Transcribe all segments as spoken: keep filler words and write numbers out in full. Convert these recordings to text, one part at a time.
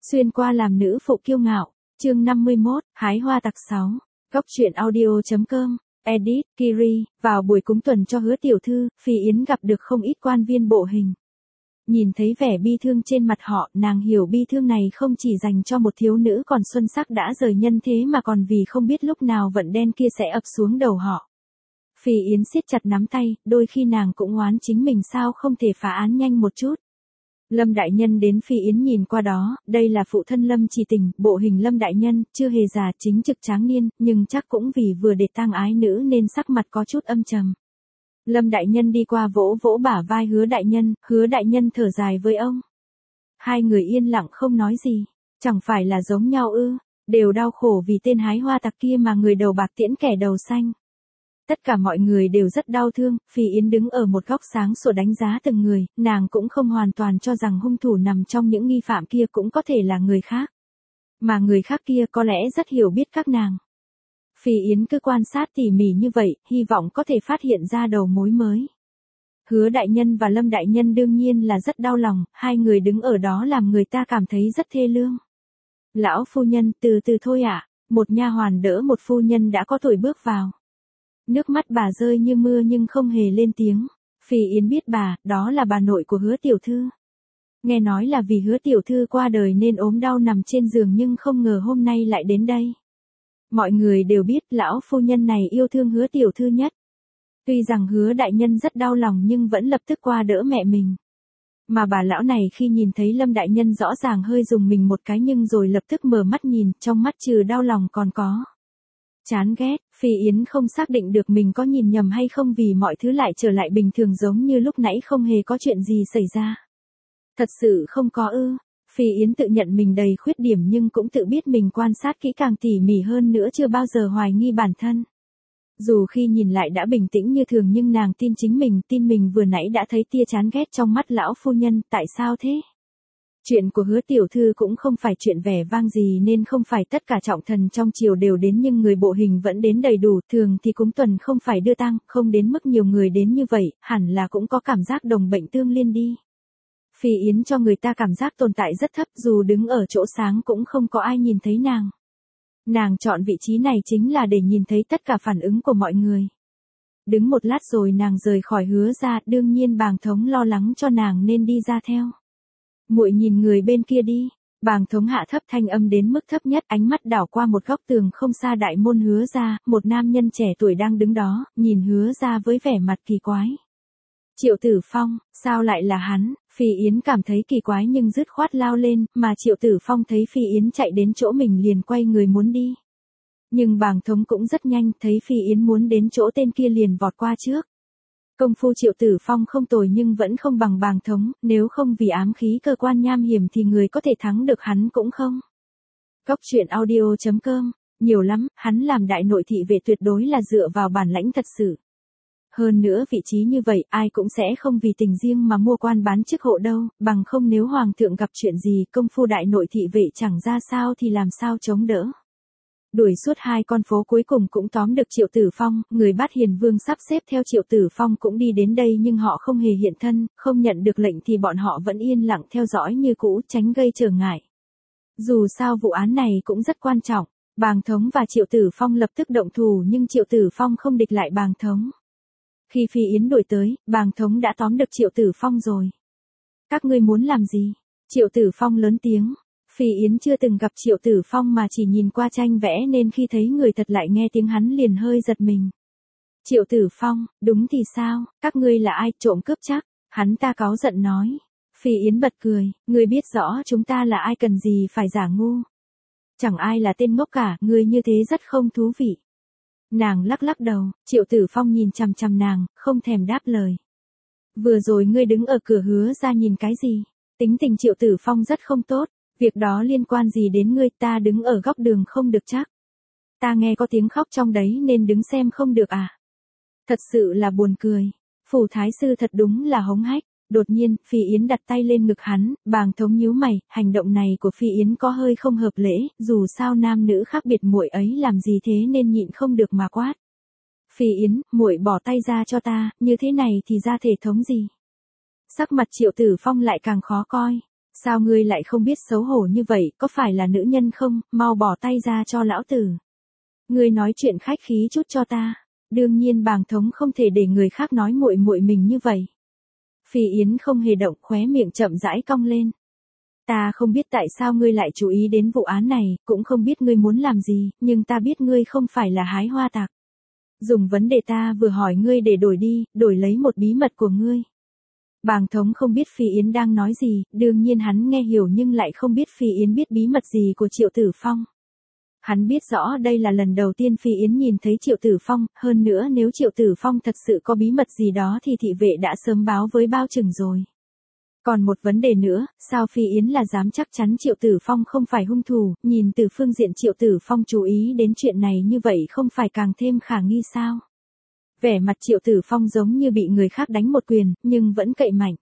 Xuyên qua làm nữ phụ kiêu ngạo, chương năm mươi mốt, hái hoa tặc sáu, góc truyện audio.com, edit, Kiri, vào buổi cúng tuần cho Hứa tiểu thư, Phi Yến gặp được không ít quan viên bộ hình. Nhìn thấy vẻ bi thương trên mặt họ, nàng hiểu bi thương này không chỉ dành cho một thiếu nữ còn xuân sắc đã rời nhân thế mà còn vì không biết lúc nào vận đen kia sẽ ập xuống đầu họ. Phi Yến siết chặt nắm tay, đôi khi nàng cũng oán chính mình sao không thể phá án nhanh một chút. Lâm đại nhân đến Phi Yến nhìn qua đó, đây là phụ thân Lâm Trì Tình, bộ hình Lâm đại nhân, chưa hề già, chính trực tráng niên, nhưng chắc cũng vì vừa để tang ái nữ nên sắc mặt có chút âm trầm. Lâm đại nhân đi qua vỗ vỗ bả vai Hứa đại nhân, Hứa đại nhân thở dài với ông. Hai người yên lặng không nói gì, chẳng phải là giống nhau ư, đều đau khổ vì tên hái hoa tặc kia mà người đầu bạc tiễn kẻ đầu xanh. Tất cả mọi người đều rất đau thương, Phi Yến đứng ở một góc sáng sủa đánh giá từng người, nàng cũng không hoàn toàn cho rằng hung thủ nằm trong những nghi phạm kia cũng có thể là người khác. Mà người khác kia có lẽ rất hiểu biết các nàng. Phi Yến cứ quan sát tỉ mỉ như vậy, hy vọng có thể phát hiện ra đầu mối mới. Hứa đại nhân và Lâm đại nhân đương nhiên là rất đau lòng, hai người đứng ở đó làm người ta cảm thấy rất thê lương. Lão phu nhân, từ từ thôi ạ, một nha hoàn đỡ một phu nhân đã có tuổi bước vào. Nước mắt bà rơi như mưa nhưng không hề lên tiếng. Phi Yến biết bà, đó là bà nội của Hứa tiểu thư. Nghe nói là vì Hứa tiểu thư qua đời nên ốm đau nằm trên giường nhưng không ngờ hôm nay lại đến đây. Mọi người đều biết lão phu nhân này yêu thương Hứa tiểu thư nhất. Tuy rằng Hứa đại nhân rất đau lòng nhưng vẫn lập tức qua đỡ mẹ mình. Mà bà lão này khi nhìn thấy Lâm đại nhân rõ ràng hơi dùng mình một cái nhưng rồi lập tức mở mắt nhìn, trong mắt trừ đau lòng còn có chán ghét. Phi Yến không xác định được mình có nhìn nhầm hay không vì mọi thứ lại trở lại bình thường giống như lúc nãy không hề có chuyện gì xảy ra. Thật sự không có ư. Phi Yến tự nhận mình đầy khuyết điểm nhưng cũng tự biết mình quan sát kỹ càng tỉ mỉ hơn nữa chưa bao giờ hoài nghi bản thân. Dù khi nhìn lại đã bình tĩnh như thường nhưng nàng tin chính mình, tin mình vừa nãy đã thấy tia chán ghét trong mắt lão phu nhân, tại sao thế? Chuyện của Hứa tiểu thư cũng không phải chuyện vẻ vang gì nên không phải tất cả trọng thần trong triều đều đến nhưng người bộ hình vẫn đến đầy đủ, thường thì cúng tuần không phải đưa tang, không đến mức nhiều người đến như vậy, hẳn là cũng có cảm giác đồng bệnh tương liên đi. Phi Yến cho người ta cảm giác tồn tại rất thấp, dù đứng ở chỗ sáng cũng không có ai nhìn thấy nàng. Nàng chọn vị trí này chính là để nhìn thấy tất cả phản ứng của mọi người. Đứng một lát rồi nàng rời khỏi Hứa ra, đương nhiên Bàng Thống lo lắng cho nàng nên đi ra theo. Muội nhìn người bên kia đi. Bàng Thống hạ thấp thanh âm đến mức thấp nhất, ánh mắt đảo qua một góc tường không xa đại môn Hứa ra, một nam nhân trẻ tuổi đang đứng đó, nhìn Hứa ra với vẻ mặt kỳ quái. Triệu Tử Phong, sao lại là hắn? Phi Yến cảm thấy kỳ quái nhưng dứt khoát lao lên, mà Triệu Tử Phong thấy Phi Yến chạy đến chỗ mình liền quay người muốn đi. Nhưng Bàng Thống cũng rất nhanh, thấy Phi Yến muốn đến chỗ tên kia liền vọt qua trước. Công phu Triệu Tử Phong không tồi nhưng vẫn không bằng Bàng Thống, nếu không vì ám khí cơ quan nham hiểm thì người có thể thắng được hắn cũng không. Góc truyện audio.com, nhiều lắm, hắn làm đại nội thị vệ tuyệt đối là dựa vào bản lãnh thật sự. Hơn nữa vị trí như vậy ai cũng sẽ không vì tình riêng mà mua quan bán chức hộ đâu, bằng không nếu hoàng thượng gặp chuyện gì công phu đại nội thị vệ chẳng ra sao thì làm sao chống đỡ. Đuổi suốt hai con phố cuối cùng cũng tóm được Triệu Tử Phong, người Bát Hiền Vương sắp xếp theo Triệu Tử Phong cũng đi đến đây nhưng họ không hề hiện thân, không nhận được lệnh thì bọn họ vẫn yên lặng theo dõi như cũ, tránh gây trở ngại. Dù sao vụ án này cũng rất quan trọng, Bàng Thống và Triệu Tử Phong lập tức động thủ nhưng Triệu Tử Phong không địch lại Bàng Thống. Khi Phi Yến đuổi tới, Bàng Thống đã tóm được Triệu Tử Phong rồi. Các ngươi muốn làm gì? Triệu Tử Phong lớn tiếng. Phi Yến chưa từng gặp Triệu Tử Phong mà chỉ nhìn qua tranh vẽ nên khi thấy người thật lại nghe tiếng hắn liền hơi giật mình. Triệu Tử Phong, đúng thì sao, các ngươi là ai, trộm cướp chắc? Hắn ta cáu giận nói. Phi Yến bật cười, ngươi biết rõ chúng ta là ai cần gì phải giả ngu. Chẳng ai là tên ngốc cả, ngươi như thế rất không thú vị. Nàng lắc lắc đầu, Triệu Tử Phong nhìn chằm chằm nàng, không thèm đáp lời. Vừa rồi ngươi đứng ở cửa Hứa ra nhìn cái gì? Tính tình Triệu Tử Phong rất không tốt, việc đó liên quan gì đến ngươi, ta đứng ở góc đường không được chắc. Ta nghe có tiếng khóc trong đấy nên đứng xem không được à? Thật sự là buồn cười, Phủ Thái Sư thật đúng là hống hách. Đột nhiên, Phi Yến đặt tay lên ngực hắn, Bàng Thống nhíu mày, hành động này của Phi Yến có hơi không hợp lễ, dù sao nam nữ khác biệt muội ấy làm gì thế nên nhịn không được mà quát. Phi Yến, muội bỏ tay ra cho ta, như thế này thì ra thể thống gì? Sắc mặt Triệu Tử Phong lại càng khó coi. Sao ngươi lại không biết xấu hổ như vậy, có phải là nữ nhân không, mau bỏ tay ra cho lão tử. Ngươi nói chuyện khách khí chút cho ta. Đương nhiên bàng thống không thể để người khác nói muội muội mình như vậy. Phi Yến không hề động, khóe miệng chậm rãi cong lên. Ta không biết tại sao ngươi lại chú ý đến vụ án này, cũng không biết ngươi muốn làm gì, nhưng ta biết ngươi không phải là hái hoa tặc. Dùng vấn đề ta vừa hỏi ngươi để đổi đi, đổi lấy một bí mật của ngươi. Bàng thống không biết Phi Yến đang nói gì, đương nhiên hắn nghe hiểu nhưng lại không biết Phi Yến biết bí mật gì của Triệu Tử Phong. Hắn biết rõ đây là lần đầu tiên Phi Yến nhìn thấy Triệu Tử Phong, hơn nữa nếu Triệu Tử Phong thật sự có bí mật gì đó thì thị vệ đã sớm báo với bao trừng rồi. Còn một vấn đề nữa, sao Phi Yến là dám chắc chắn Triệu Tử Phong không phải hung thủ, nhìn từ phương diện Triệu Tử Phong chú ý đến chuyện này như vậy không phải càng thêm khả nghi sao? Vẻ mặt Triệu Tử Phong giống như bị người khác đánh một quyền, nhưng vẫn cậy mạnh.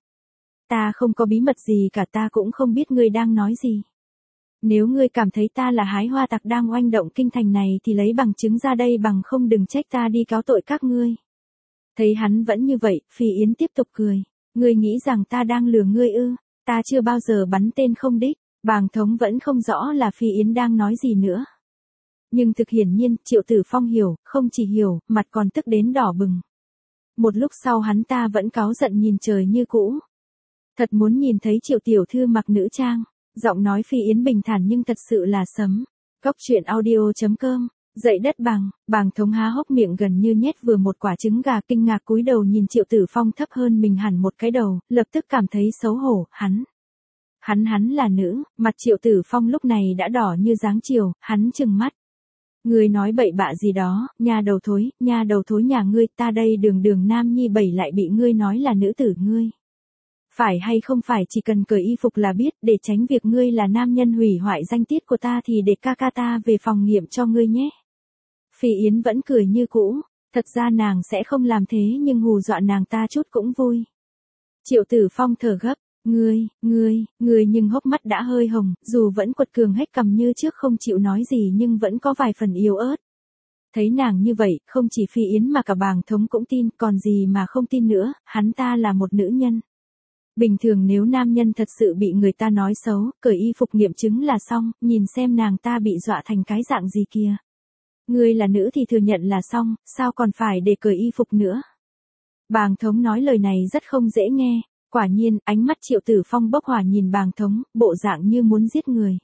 Ta không có bí mật gì cả, ta cũng không biết ngươi đang nói gì. Nếu ngươi cảm thấy ta là hái hoa tặc đang oanh động kinh thành này thì lấy bằng chứng ra đây, bằng không đừng trách ta đi cáo tội các ngươi. Thấy hắn vẫn như vậy, Phi Yến tiếp tục cười. Ngươi nghĩ rằng ta đang lừa ngươi ư? Ta chưa bao giờ bắn tên không đích. Bàng thống vẫn không rõ là Phi Yến đang nói gì nữa. Nhưng thực hiển nhiên, Triệu Tử Phong hiểu, không chỉ hiểu, mặt còn tức đến đỏ bừng. Một lúc sau hắn ta vẫn cáu giận nhìn trời như cũ. Thật muốn nhìn thấy Triệu tiểu thư mặc nữ trang. Giọng nói Phi Yến bình thản nhưng thật sự là sấm. Cốc truyện audio chấm com. Dậy đất bằng, bàng thống há hốc miệng gần như nhét vừa một quả trứng gà, kinh ngạc cúi đầu nhìn Triệu Tử Phong thấp hơn mình hẳn một cái đầu, lập tức cảm thấy xấu hổ, hắn. Hắn hắn là nữ, mặt Triệu Tử Phong lúc này đã đỏ như dáng chiều, hắn trừng mắt. Ngươi nói bậy bạ gì đó, nha đầu thối, nha đầu thối nhà ngươi, ta đây đường đường nam nhi bảy lại bị ngươi nói là nữ tử ngươi. Phải hay không phải chỉ cần cởi y phục là biết, để tránh việc ngươi là nam nhân hủy hoại danh tiết của ta thì để ca ca ta về phòng nghiệm cho ngươi nhé. Phi Yến vẫn cười như cũ, thật ra nàng sẽ không làm thế nhưng hù dọa nàng ta chút cũng vui. Triệu Tử Phong thở gấp, ngươi, ngươi, ngươi nhưng hốc mắt đã hơi hồng, dù vẫn quật cường hết cằm như trước không chịu nói gì nhưng vẫn có vài phần yếu ớt. Thấy nàng như vậy, không chỉ Phi Yến mà cả bàng thống cũng tin, còn gì mà không tin nữa, hắn ta là một nữ nhân. Bình thường nếu nam nhân thật sự bị người ta nói xấu, cởi y phục nghiệm chứng là xong, nhìn xem nàng ta bị dọa thành cái dạng gì kìa. Ngươi là nữ thì thừa nhận là xong, sao còn phải để cởi y phục nữa. Bàng thống nói lời này rất không dễ nghe, quả nhiên, ánh mắt Triệu Tử Phong bốc hỏa nhìn bàng thống, bộ dạng như muốn giết người.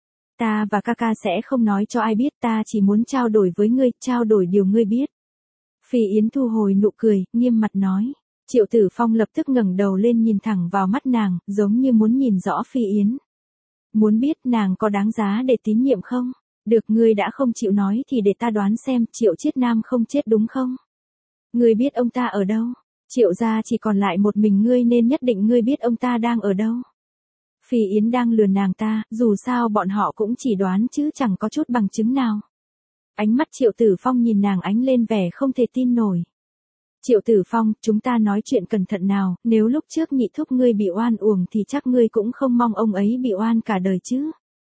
Ta và ca ca sẽ không nói cho ai biết, ta chỉ muốn trao đổi với ngươi, trao đổi điều ngươi biết. Phi Yến thu hồi nụ cười, nghiêm mặt nói. Triệu Tử Phong lập tức ngẩng đầu lên nhìn thẳng vào mắt nàng, giống như muốn nhìn rõ Phi Yến. Muốn biết nàng có đáng giá để tín nhiệm không? Được, ngươi đã không chịu nói thì để ta đoán xem Triệu Chiết Nam không chết đúng không? Ngươi biết ông ta ở đâu? Triệu gia chỉ còn lại một mình ngươi nên nhất định ngươi biết ông ta đang ở đâu. Phi Yến đang lừa nàng ta, dù sao bọn họ cũng chỉ đoán chứ chẳng có chút bằng chứng nào. Ánh mắt Triệu Tử Phong nhìn nàng ánh lên vẻ không thể tin nổi. Triệu Tử Phong, chúng ta nói chuyện cẩn thận nào, nếu lúc trước nhị thúc ngươi bị oan uổng thì chắc ngươi cũng không mong ông ấy bị oan cả đời chứ.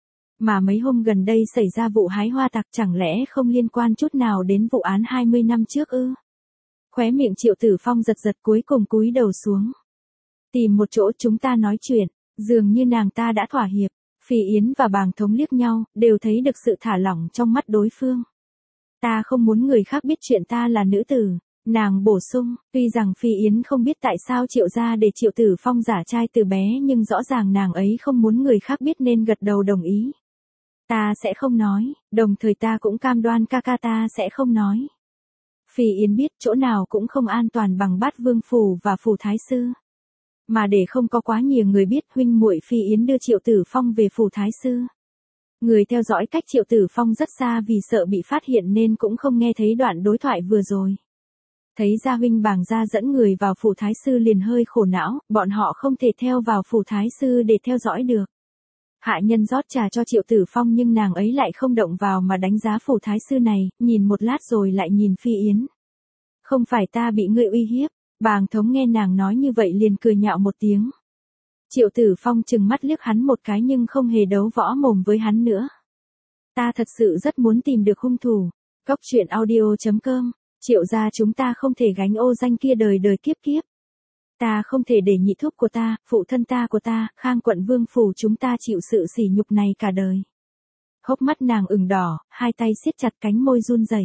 Mà mấy hôm gần đây xảy ra vụ hái hoa tặc chẳng lẽ không liên quan chút nào đến vụ án hai mươi năm trước ư? Khóe miệng Triệu Tử Phong giật giật cuối cùng cúi đầu xuống. Tìm một chỗ chúng ta nói chuyện, dường như nàng ta đã thỏa hiệp. Phi Yến và bàng thống liếc nhau, đều thấy được sự thả lỏng trong mắt đối phương. Ta không muốn người khác biết chuyện ta là nữ tử. Nàng bổ sung, tuy rằng Phi Yến không biết tại sao Triệu gia để Triệu Tử Phong giả trai từ bé nhưng rõ ràng nàng ấy không muốn người khác biết nên gật đầu đồng ý. Ta sẽ không nói, đồng thời ta cũng cam đoan ca ca ta sẽ không nói. Phi Yến biết chỗ nào cũng không an toàn bằng Bát Vương Phủ và Phủ Thái Sư. Mà để không có quá nhiều người biết, huynh muội Phi Yến đưa Triệu Tử Phong về Phủ Thái Sư. Người theo dõi cách Triệu Tử Phong rất xa vì sợ bị phát hiện nên cũng không nghe thấy đoạn đối thoại vừa rồi. Thấy gia huynh bàng gia dẫn người vào Phủ Thái Sư liền hơi khổ não, bọn họ không thể theo vào Phủ Thái Sư để theo dõi được. Hạ nhân rót trà cho Triệu Tử Phong nhưng nàng ấy lại không động vào mà đánh giá Phủ Thái Sư này, nhìn một lát rồi lại nhìn Phi Yến. Không phải ta bị ngươi uy hiếp, bàng thống nghe nàng nói như vậy liền cười nhạo một tiếng. Triệu Tử Phong chừng mắt liếc hắn một cái nhưng không hề đấu võ mồm với hắn nữa. Ta thật sự rất muốn tìm được hung thủ. Cốc truyện audio chấm com. Triệu gia chúng ta không thể gánh ô danh kia đời đời kiếp kiếp. Ta không thể để nhị thúc của ta, phụ thân ta của ta, Khang quận vương phủ chúng ta chịu sự sỉ nhục này cả đời. Hốc mắt nàng ửng đỏ, hai tay siết chặt cánh môi run rẩy.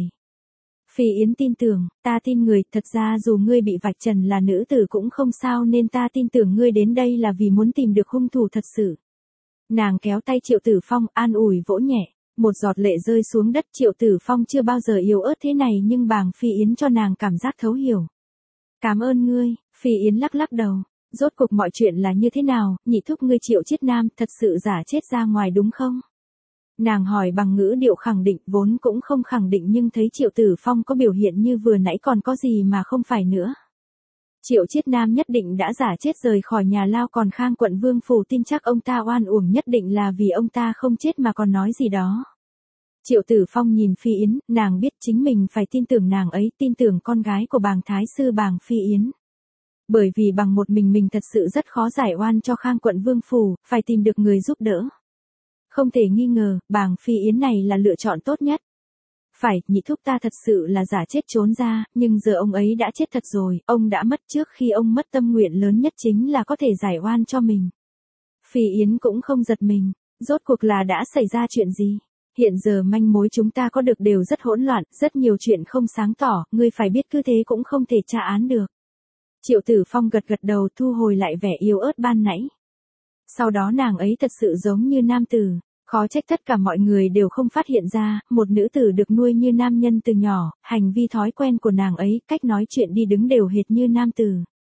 Phi Yến tin tưởng, ta tin người, thật ra dù ngươi bị vạch trần là nữ tử cũng không sao nên ta tin tưởng ngươi đến đây là vì muốn tìm được hung thủ thật sự. Nàng kéo tay Triệu Tử Phong an ủi vỗ nhẹ, một giọt lệ rơi xuống đất. Triệu Tử Phong chưa bao giờ yếu ớt thế này nhưng bàng Phi Yến cho nàng cảm giác thấu hiểu. Cảm ơn ngươi, Phi Yến lắc lắc đầu, rốt cuộc mọi chuyện là như thế nào, nhị thúc ngươi Triệu Chiết Nam thật sự giả chết ra ngoài đúng không? Nàng hỏi bằng ngữ điệu khẳng định, vốn cũng không khẳng định nhưng thấy Triệu Tử Phong có biểu hiện như vừa nãy còn có gì mà không phải nữa. Triệu Chiết Nam nhất định đã giả chết rời khỏi nhà lao, còn Khang quận vương phủ tin chắc ông ta oan uổng nhất định là vì ông ta không chết mà còn nói gì đó. Triệu Tử Phong nhìn Phi Yến, nàng biết chính mình phải tin tưởng nàng ấy, tin tưởng con gái của bàng thái sư bàng Phi Yến. Bởi vì bằng một mình mình thật sự rất khó giải oan cho Khang quận vương phủ, phải tìm được người giúp đỡ. Không thể nghi ngờ, bàng Phi Yến này là lựa chọn tốt nhất. Phải, nhị thúc ta thật sự là giả chết trốn ra, nhưng giờ ông ấy đã chết thật rồi, ông đã mất trước khi ông mất tâm nguyện lớn nhất chính là có thể giải oan cho mình. Phi Yến cũng không giật mình, rốt cuộc là đã xảy ra chuyện gì? Hiện giờ manh mối chúng ta có được đều rất hỗn loạn, rất nhiều chuyện không sáng tỏ, ngươi phải biết cứ thế cũng không thể tra án được. Triệu Tử Phong gật gật đầu thu hồi lại vẻ yếu ớt ban nãy. Sau đó nàng ấy thật sự giống như nam tử, khó trách tất cả mọi người đều không phát hiện ra, một nữ tử được nuôi như nam nhân từ nhỏ, hành vi thói quen của nàng ấy, cách nói chuyện đi đứng đều hệt như nam tử.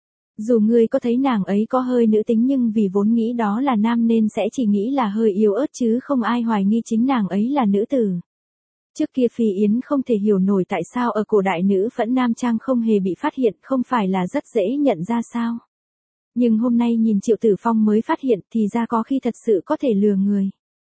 Dù ngươi có thấy nàng ấy có hơi nữ tính nhưng vì vốn nghĩ đó là nam nên sẽ chỉ nghĩ là hơi yếu ớt chứ không ai hoài nghi chính nàng ấy là nữ tử. Trước kia Phi Yến không thể hiểu nổi tại sao ở cổ đại nữ phẫn nam trang không hề bị phát hiện, không phải là rất dễ nhận ra sao. Nhưng hôm nay nhìn Triệu Tử Phong mới phát hiện thì ra có khi thật sự có thể lừa người.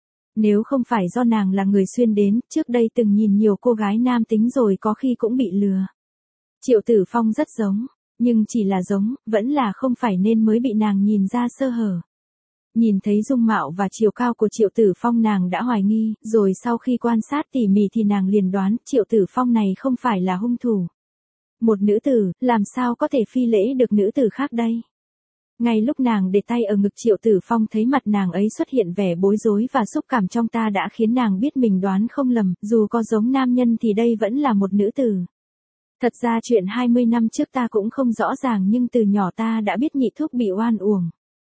Nếu không phải do nàng là người xuyên đến, trước đây từng nhìn nhiều cô gái nam tính rồi có khi cũng bị lừa. Triệu Tử Phong rất giống, nhưng chỉ là giống, vẫn là không phải nên mới bị nàng nhìn ra sơ hở. Nhìn thấy dung mạo và chiều cao của Triệu Tử Phong nàng đã hoài nghi, rồi sau khi quan sát tỉ mỉ thì nàng liền đoán Triệu Tử Phong này không phải là hung thủ. Một nữ tử, làm sao có thể phi lễ được nữ tử khác đây? Ngay lúc nàng để tay ở ngực Triệu Tử Phong thấy mặt nàng ấy xuất hiện vẻ bối rối và xúc cảm trong ta đã khiến nàng biết mình đoán không lầm, dù có giống nam nhân thì đây vẫn là một nữ tử. Thật ra chuyện hai mươi năm trước ta cũng không rõ ràng nhưng từ nhỏ ta đã biết nhị thúc bị oan uổng.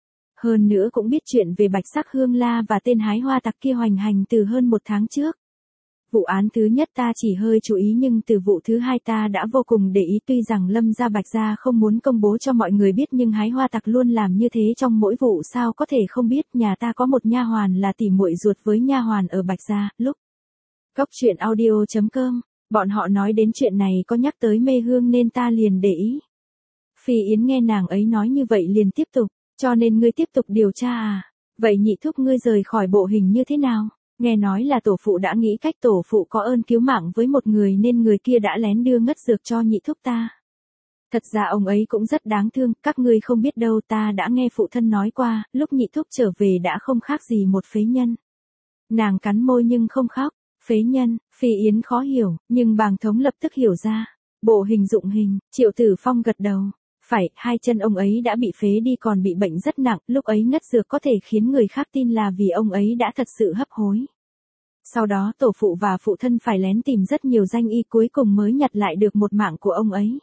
Hơn nữa cũng biết chuyện về Bạch Sắc Hương La và tên hái hoa tặc kia hoành hành từ hơn một tháng trước. Vụ án thứ nhất ta chỉ hơi chú ý nhưng từ vụ thứ hai ta đã vô cùng để ý, tuy rằng Lâm gia Bạch gia không muốn công bố cho mọi người biết nhưng hái hoa tặc luôn làm như thế trong mỗi vụ, sao có thể không biết. Nhà ta có một nha hoàn là tỉ muội ruột với nha hoàn ở Bạch gia. Lúc Cốc truyện audio chấm com, bọn họ nói đến chuyện này có nhắc tới mê hương nên ta liền để ý. Phi Yến nghe nàng ấy nói như vậy liền tiếp tục, cho nên ngươi tiếp tục điều tra à? Vậy nhị thúc ngươi rời khỏi bộ hình như thế nào? Nghe nói là tổ phụ đã nghĩ cách, tổ phụ có ơn cứu mạng với một người nên người kia đã lén đưa ngất dược cho nhị thúc ta. Thật ra ông ấy cũng rất đáng thương, các ngươi không biết đâu, ta đã nghe phụ thân nói qua, lúc nhị thúc trở về đã không khác gì một phế nhân. Nàng cắn môi nhưng không khóc. Phế nhân, Phi Yến khó hiểu, nhưng bàng thống lập tức hiểu ra. Bộ hình dụng hình, Triệu Tử Phong gật đầu. Phải, hai chân ông ấy đã bị phế đi còn bị bệnh rất nặng, lúc ấy ngất dược có thể khiến người khác tin là vì ông ấy đã thật sự hấp hối. Sau đó tổ phụ và phụ thân phải lén tìm rất nhiều danh y cuối cùng mới nhặt lại được một mạng của ông ấy.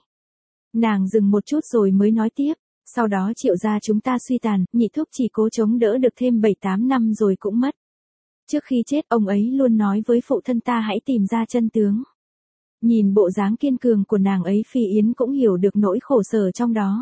Nàng dừng một chút rồi mới nói tiếp, sau đó Triệu gia chúng ta suy tàn, nhị thúc chỉ cố chống đỡ được thêm bảy tám năm rồi cũng mất. Trước khi chết ông ấy luôn nói với phụ thân ta hãy tìm ra chân tướng. Nhìn bộ dáng kiên cường của nàng ấy Phi Yến cũng hiểu được nỗi khổ sở trong đó.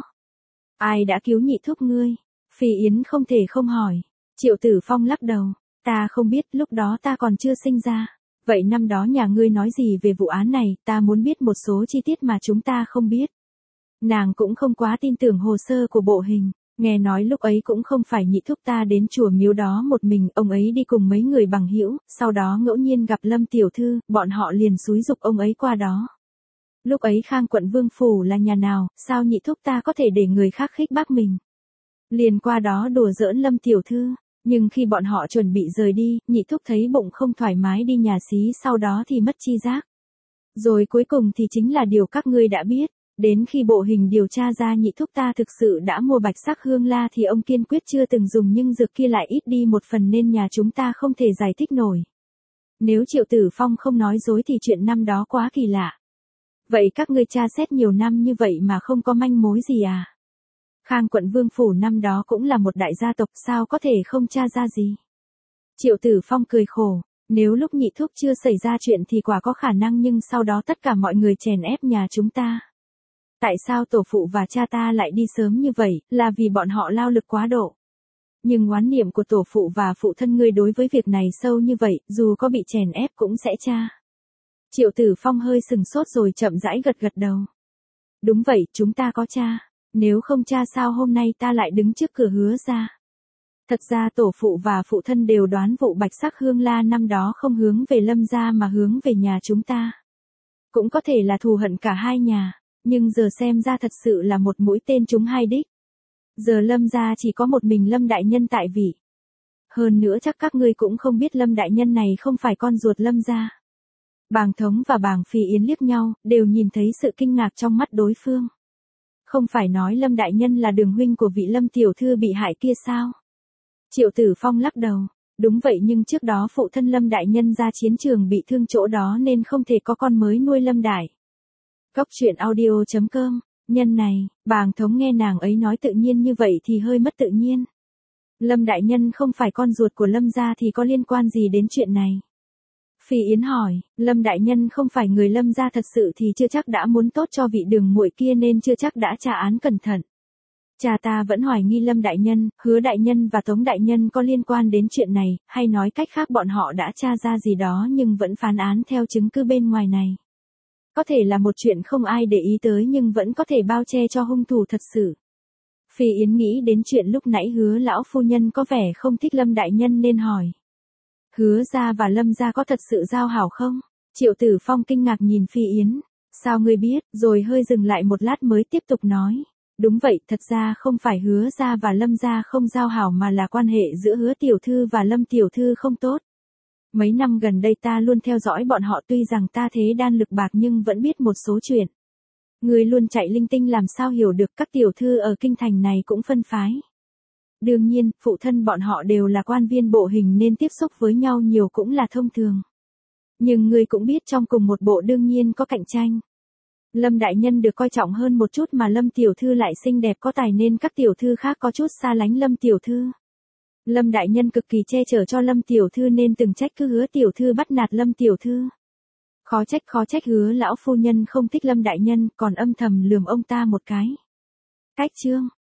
Ai đã cứu nhị thúc ngươi? Phi Yến không thể không hỏi. Triệu Tử Phong lắc đầu. Ta không biết, lúc đó ta còn chưa sinh ra. Vậy năm đó nhà ngươi nói gì về vụ án này, ta muốn biết một số chi tiết mà chúng ta không biết. Nàng cũng không quá tin tưởng hồ sơ của bộ hình. Nghe nói lúc ấy cũng không phải nhị thúc ta đến chùa miếu đó một mình, ông ấy đi cùng mấy người bằng hữu, sau đó ngẫu nhiên gặp Lâm tiểu thư, bọn họ liền xúi giục ông ấy qua đó. Lúc ấy Khang quận vương phủ là nhà nào, sao nhị thúc ta có thể để người khác khích bác mình. Liền qua đó đùa giỡn Lâm tiểu thư, nhưng khi bọn họ chuẩn bị rời đi, nhị thúc thấy bụng không thoải mái đi nhà xí, sau đó thì mất chi giác. Rồi cuối cùng thì chính là điều các ngươi đã biết. Đến khi bộ hình điều tra ra nhị thúc ta thực sự đã mua bạch sắc hương la thì ông kiên quyết chưa từng dùng, nhưng dược kia lại ít đi một phần nên nhà chúng ta không thể giải thích nổi. Nếu Triệu Tử Phong không nói dối thì chuyện năm đó quá kỳ lạ. Vậy các ngươi tra xét nhiều năm như vậy mà không có manh mối gì à? Khang quận Vương Phủ năm đó cũng là một đại gia tộc, sao có thể không tra ra gì? Triệu Tử Phong cười khổ, nếu lúc nhị thúc chưa xảy ra chuyện thì quả có khả năng, nhưng sau đó tất cả mọi người chèn ép nhà chúng ta. Tại sao tổ phụ và cha ta lại đi sớm như vậy, là vì bọn họ lao lực quá độ. Nhưng oán niệm của tổ phụ và phụ thân ngươi đối với việc này sâu như vậy, dù có bị chèn ép cũng sẽ tra. Triệu Tử Phong hơi sừng sốt rồi chậm rãi gật gật đầu. Đúng vậy, chúng ta có tra. Nếu không tra sao hôm nay ta lại đứng trước cửa Hứa gia? Thật ra tổ phụ và phụ thân đều đoán vụ bạch sắc hương la năm đó không hướng về Lâm gia mà hướng về nhà chúng ta. Cũng có thể là thù hận cả hai nhà, nhưng giờ xem ra thật sự là một mũi tên trúng hai đích. Giờ Lâm gia chỉ có một mình Lâm đại nhân tại vị. Hơn nữa chắc các ngươi cũng không biết Lâm đại nhân này không phải con ruột Lâm gia. Bàng Thống và Bàng Phi Yến liếc nhau, đều nhìn thấy sự kinh ngạc trong mắt đối phương. Không phải nói Lâm đại nhân là đường huynh của vị Lâm tiểu thư bị hại kia sao? Triệu Tử Phong lắc đầu, đúng vậy, nhưng trước đó phụ thân Lâm đại nhân ra chiến trường bị thương chỗ đó nên không thể có con mới nuôi Lâm đại. Góc truyện audio chấm com, nhân này, Bàng Thống nghe nàng ấy nói tự nhiên như vậy thì hơi mất tự nhiên. Lâm đại nhân không phải con ruột của Lâm gia thì có liên quan gì đến chuyện này? Phi Yến hỏi, Lâm đại nhân không phải người Lâm gia thật sự thì chưa chắc đã muốn tốt cho vị đường muội kia nên chưa chắc đã tra án cẩn thận. Cha ta vẫn hoài nghi Lâm đại nhân, Hứa đại nhân và Tống đại nhân có liên quan đến chuyện này, hay nói cách khác bọn họ đã tra ra gì đó nhưng vẫn phán án theo chứng cứ bên ngoài này. Có thể là một chuyện không ai để ý tới nhưng vẫn có thể bao che cho hung thủ thật sự. Phi Yến nghĩ đến chuyện lúc nãy Hứa lão phu nhân có vẻ không thích Lâm đại nhân nên hỏi. Hứa gia và Lâm gia có thật sự giao hảo không? Triệu Tử Phong kinh ngạc nhìn Phi Yến. Sao ngươi biết? Rồi hơi dừng lại một lát mới tiếp tục nói. Đúng vậy, thật ra không phải Hứa gia và Lâm gia không giao hảo mà là quan hệ giữa Hứa tiểu thư và Lâm tiểu thư không tốt. Mấy năm gần đây ta luôn theo dõi bọn họ, tuy rằng ta thế đan lực bạc nhưng vẫn biết một số chuyện. Ngươi luôn chạy linh tinh làm sao hiểu được, các tiểu thư ở kinh thành này cũng phân phái. Đương nhiên, phụ thân bọn họ đều là quan viên bộ hình nên tiếp xúc với nhau nhiều cũng là thông thường. Nhưng ngươi cũng biết trong cùng một bộ đương nhiên có cạnh tranh. Lâm đại nhân được coi trọng hơn một chút mà Lâm tiểu thư lại xinh đẹp có tài nên các tiểu thư khác có chút xa lánh Lâm tiểu thư. Lâm đại nhân cực kỳ che chở cho Lâm tiểu thư nên từng trách cứ Hứa tiểu thư bắt nạt Lâm tiểu thư. Khó trách khó trách Hứa lão phu nhân không thích Lâm đại nhân, còn âm thầm lườm ông ta một cái. Cách chương